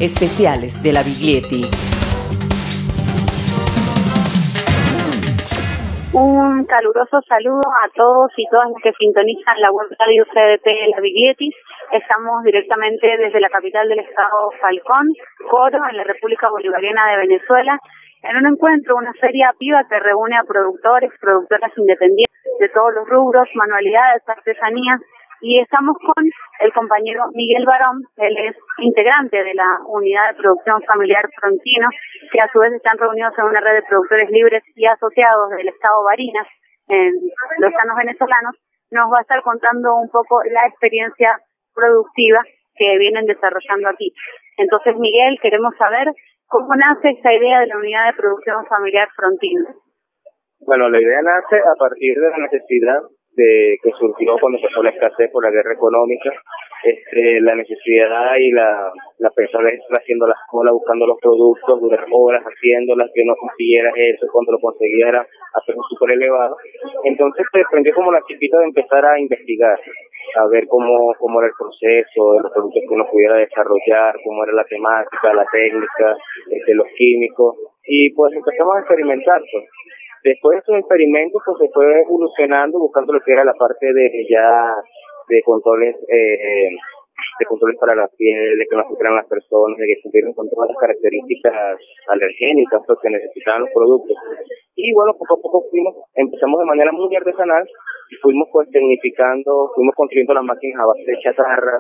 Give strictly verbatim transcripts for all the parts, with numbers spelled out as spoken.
Especiales de la Biglietti. Un caluroso saludo a todos y todas los que sintonizan la web radio C D T La Biglietti. Estamos directamente desde la capital del estado Falcón, Coro, en la República Bolivariana de Venezuela, en un encuentro, una feria piba que reúne a productores, productoras independientes de todos los rubros, manualidades, artesanías, y estamos con el compañero Miguel Barón. Él es integrante de la unidad de producción familiar Frontino, que a su vez están reunidos en una red de productores libres y asociados del estado Barinas, en los llanos venezolanos. Nos va a estar contando un poco la experiencia productiva que vienen desarrollando aquí. Entonces, Miguel, queremos saber cómo nace esta idea de la unidad de producción familiar Frontino. Bueno, la idea nace a partir de la necesidad de que surgió cuando empezó la escasez por la guerra económica, este, la necesidad y la, la persona haciendo las colas, buscando los productos, durar horas haciéndolas, que no consiguieras eso, cuando lo conseguías era a precios súper elevados. Entonces se prendió como la chispita de empezar a investigar, a ver cómo, cómo era el proceso de los productos que uno pudiera desarrollar, cómo era la temática, la técnica, este, los químicos, y pues empezamos a experimentar, pues. Después de esos experimentos, pues se fue evolucionando, buscando lo que era la parte de ya de controles eh, de controles para la piel, de que no sufrieran las personas, de que cumplieran con todas las características alergénicas pues, que necesitaban los productos. Y bueno, poco a poco fuimos, empezamos de manera muy artesanal y fuimos pues tecnificando, fuimos construyendo las máquinas a base de chatarra,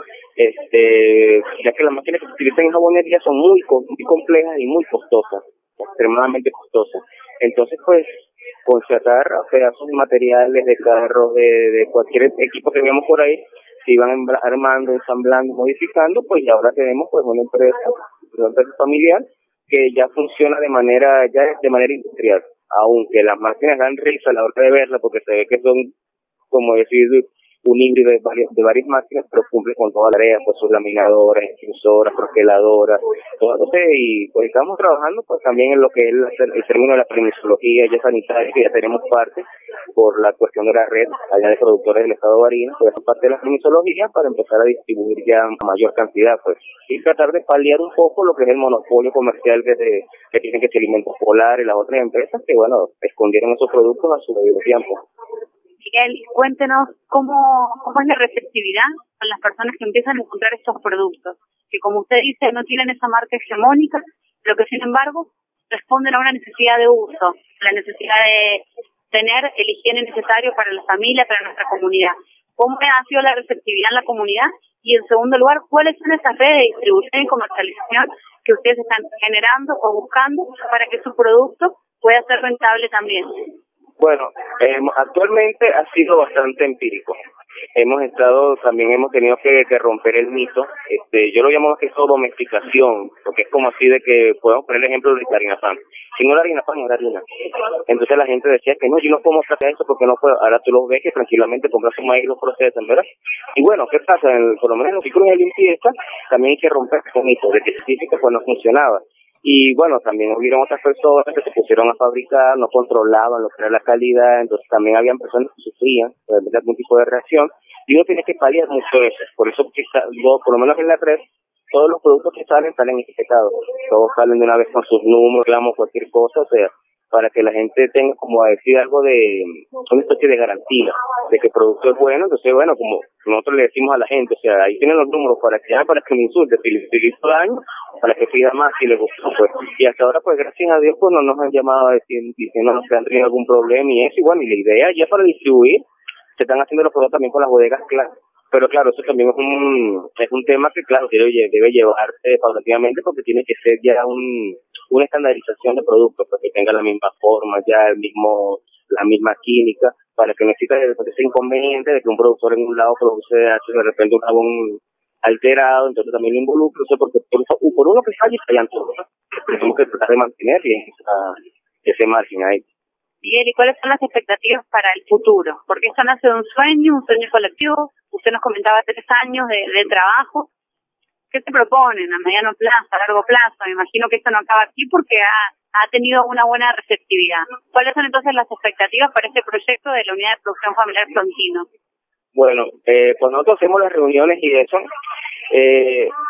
este, ya que las máquinas que se utilizan en jabonería son muy, muy complejas y muy costosas, extremadamente costosas. Entonces pues con chatarra, pedazos de materiales de carros, de, de cualquier equipo que veamos por ahí, se iban armando, ensamblando, modificando, pues y ahora tenemos pues una empresa, una empresa familiar que ya funciona de manera ya de manera industrial, aunque las máquinas dan risa a la hora de verla porque se ve que son, como decir, un híbrido de varias, de varias máquinas, pero cumple con toda la tarea, pues sus laminadoras, extrusoras, troqueladoras, todo eso, y pues estamos trabajando pues también en lo que es el, el término de la permisología ya sanitaria, que ya tenemos parte por la cuestión de la red allá de productores del estado de Barinas, pues es parte de la permisología para empezar a distribuir ya a mayor cantidad, pues, y tratar de paliar un poco lo que es el monopolio comercial que, se, que tienen que ser Alimentos Polar y las otras empresas que, bueno, escondieron esos productos a su debido tiempo. Miguel, cuéntenos cómo, cómo es la receptividad con las personas que empiezan a encontrar estos productos, que como usted dice no tienen esa marca hegemónica, pero que sin embargo responden a una necesidad de uso, la necesidad de tener el higiene necesario para la familia, para nuestra comunidad. ¿Cómo ha sido la receptividad en la comunidad? Y en segundo lugar, ¿cuáles son esas redes de distribución y comercialización que ustedes están generando o buscando para que su producto pueda ser rentable también? Bueno, eh, actualmente ha sido bastante empírico. Hemos estado, también hemos tenido que, que romper el mito. Este, yo lo llamo más que eso domesticación, porque es como así de que podemos poner el ejemplo de la harina pan. Si no era harina pan, era harina. Entonces la gente decía que no, yo no puedo sacar eso porque no puedo. Ahora tú los ves que tranquilamente compras su maíz y los procesan, ¿verdad? Y bueno, ¿qué pasa? En, por lo menos en los ciclos de limpieza también hay que romper ese mito de que científica pues no funcionaba. Y bueno, también hubieron otras personas que se pusieron a fabricar, no controlaban lo que era la calidad, entonces también habían personas que sufrían de algún tipo de reacción, y uno tiene que paliar mucho eso. Por eso, por lo menos en la red, todos los productos que salen salen etiquetados, todos salen de una vez con sus números, reclamos, cualquier cosa, o sea, para que la gente tenga, como a decir, algo de, una especie de garantía de que el producto es bueno. Entonces, bueno, como nosotros le decimos a la gente, o sea, ahí tienen los números para que, para que me insulte, si les hizo daño, para que pida más, si les gustó, pues. Y hasta ahora, pues, gracias a Dios, pues, no nos han llamado a decir, diciéndonos que han tenido algún problema y eso, y bueno, y la idea ya para distribuir, se están haciendo los productos también con las bodegas, claro. Pero claro, eso también es un es un tema que, claro, debe, debe llevarse paulatinamente porque tiene que ser ya un una estandarización de productos, para que tenga la misma forma, ya el mismo la misma química, para que no exista ese inconveniente de que un productor en un lado produce de repente un jabón alterado, entonces también lo involucra, o sea, porque por, por uno que falle, fallan todos. Tenemos que tratar de mantener esa, ese margen ahí. Miguel, ¿y cuáles son las expectativas para el futuro? Porque esto nace de un sueño, un sueño colectivo. Usted nos comentaba tres años de, de trabajo. ¿Qué se proponen a mediano plazo, a largo plazo? Me imagino que esto no acaba aquí porque ha, ha tenido una buena receptividad. ¿Cuáles son entonces las expectativas para este proyecto de la Unidad de Producción Familiar Frontino? Bueno, eh, cuando nosotros hacemos las reuniones y eso, eh,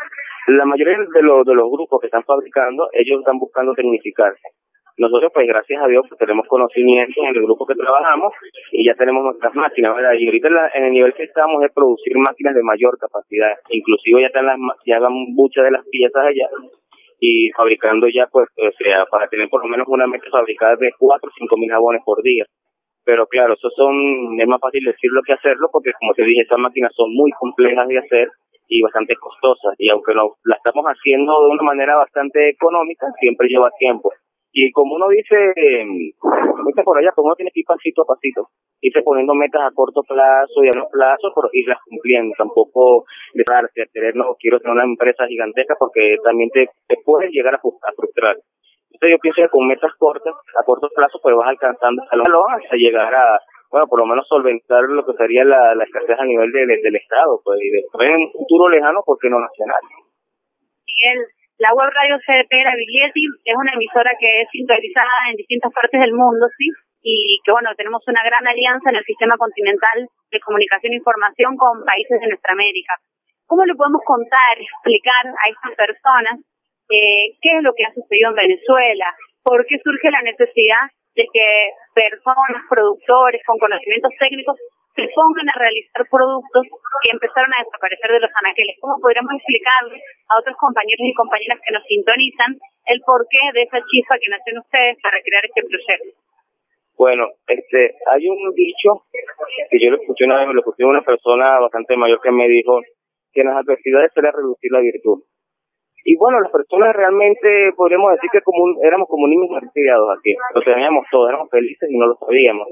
la mayoría de los, de los grupos que están fabricando, ellos están buscando tecnificarse. Nosotros, pues, gracias a Dios, pues, tenemos conocimiento en el grupo que trabajamos y ya tenemos nuestras máquinas, ¿verdad? Y ahorita en, la, en el nivel que estamos es producir máquinas de mayor capacidad. Inclusive ya están las, ya van muchas de las piezas allá y fabricando ya, pues, o sea, para tener por lo menos una meta fabricada de cuatro o cinco mil jabones por día. Pero claro, eso son, es más fácil decirlo que hacerlo porque, como te dije, estas máquinas son muy complejas de hacer y bastante costosas. Y aunque no, la estamos haciendo de una manera bastante económica, siempre lleva tiempo. Y como uno dice, viste por allá, como uno tiene que ir pasito a pasito, irse poniendo metas a corto plazo y a largo plazo, pero irlas cumpliendo. Tampoco dejarse, querer, no, quiero tener una empresa gigantesca porque también te, te puedes llegar a, a frustrar. Entonces yo pienso que con metas cortas, a corto plazo, pues vas alcanzando hasta llegar a, bueno, por lo menos solventar lo que sería la, la escasez a nivel de, de, del Estado, pues, y después en un futuro lejano, ¿por qué no nacional? Miguel, la web radio C D P La Biglietti es una emisora que es sintonizada en distintas partes del mundo, ¿sí? Y que, bueno, tenemos una gran alianza en el sistema continental de comunicación e información con países de nuestra América. ¿Cómo le podemos contar, explicar a estas personas eh, qué es lo que ha sucedido en Venezuela? ¿Por qué surge la necesidad de que personas, productores con conocimientos técnicos se pongan a realizar productos que empezaron a desaparecer de los anaqueles? ¿Cómo podríamos explicarle a otros compañeros y compañeras que nos sintonizan el porqué de esa chispa que nació en ustedes para crear este proyecto? Bueno, este, hay un dicho que yo lo escuché una vez, lo escuché una persona bastante mayor que me dijo que las adversidades era reducir la virtud. Y bueno, las personas realmente podríamos decir que como un, éramos como niños criados aquí, lo teníamos todos, éramos felices y no lo sabíamos.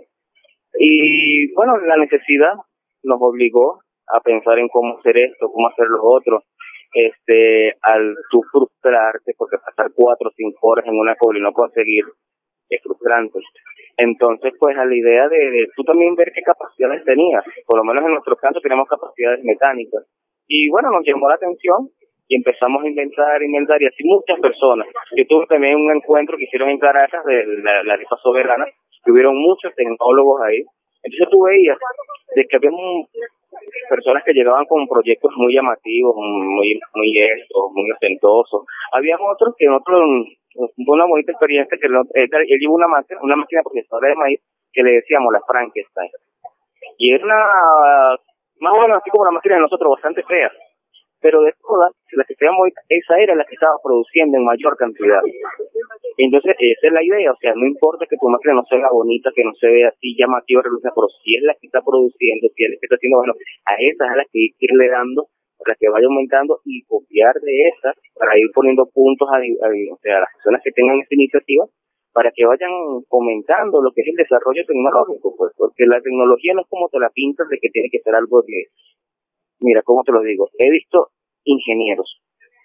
Y bueno, la necesidad nos obligó a pensar en cómo hacer esto, cómo hacer lo otro. Este, al tú frustrarte, porque pasar cuatro o cinco horas en una cola y no conseguir es frustrante. Entonces, pues, a la idea de, de tú también ver qué capacidades tenías. Por lo menos en nuestro caso tenemos capacidades mecánicas. Y bueno, nos llamó la atención y empezamos a inventar, inventar, y así muchas personas. Yo tuve también un encuentro que hicieron en Caracas de la, la rifa soberana, que hubieron muchos tecnólogos ahí. Entonces tú veías de que había personas que llegaban con proyectos muy llamativos, muy muy estos, muy ostentosos. Había otros que en otro, fue una bonita experiencia, que él, él llevó una máquina, una máquina procesadora de maíz que le decíamos la Frankenstein. Y era una, más o menos así como la máquina de nosotros, bastante fea. Pero de todas, la que se muy, esa era la que estaba produciendo en mayor cantidad. Entonces, esa es la idea, o sea, no importa que tu máquina no sea bonita, que no se vea así llamativa, pero si es la que está produciendo, si es la que está haciendo, bueno, a esas es a las que hay que irle dando, para que vaya aumentando y copiar de esas, para ir poniendo puntos a, a, o sea, a las personas que tengan esta iniciativa, para que vayan comentando lo que es el desarrollo tecnológico, pues, porque la tecnología no es como te la pintas de que tiene que ser algo de, mira, ¿cómo te lo digo? He visto ingenieros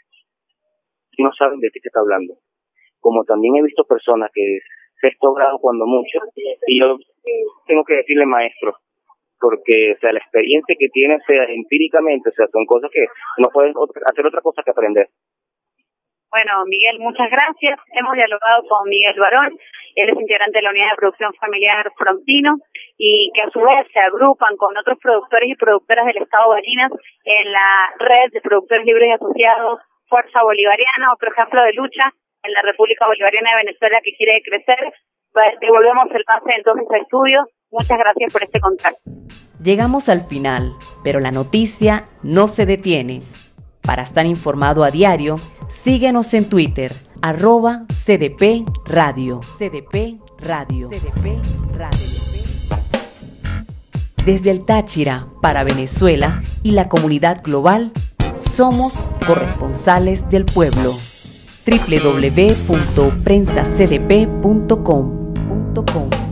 que no saben de qué se está hablando, como también he visto personas que sexto grado cuando mucho, y yo tengo que decirle maestro, porque, o sea, la experiencia que tiene, o sea, empíricamente, o sea, son cosas que no puedes hacer otra cosa que aprender. Bueno, Miguel, muchas gracias. Hemos dialogado con Miguel Barón, él es integrante de la Unidad de Producción Familiar Frontino, y que a su vez se agrupan con otros productores y productoras del Estado Barinas en la red de productores libres y asociados Fuerza Bolivariana, otro ejemplo de lucha en la República Bolivariana de Venezuela que quiere crecer. Pues devolvemos el pase entonces a estudios. Muchas gracias por este contacto. Llegamos al final, pero la noticia no se detiene. Para estar informado a diario, síguenos en Twitter, arroba C D P Radio. C D P Radio. C D P Radio. Desde el Táchira para Venezuela y la comunidad global, somos corresponsales del pueblo. doble u doble u doble u punto prensa c d p punto com punto com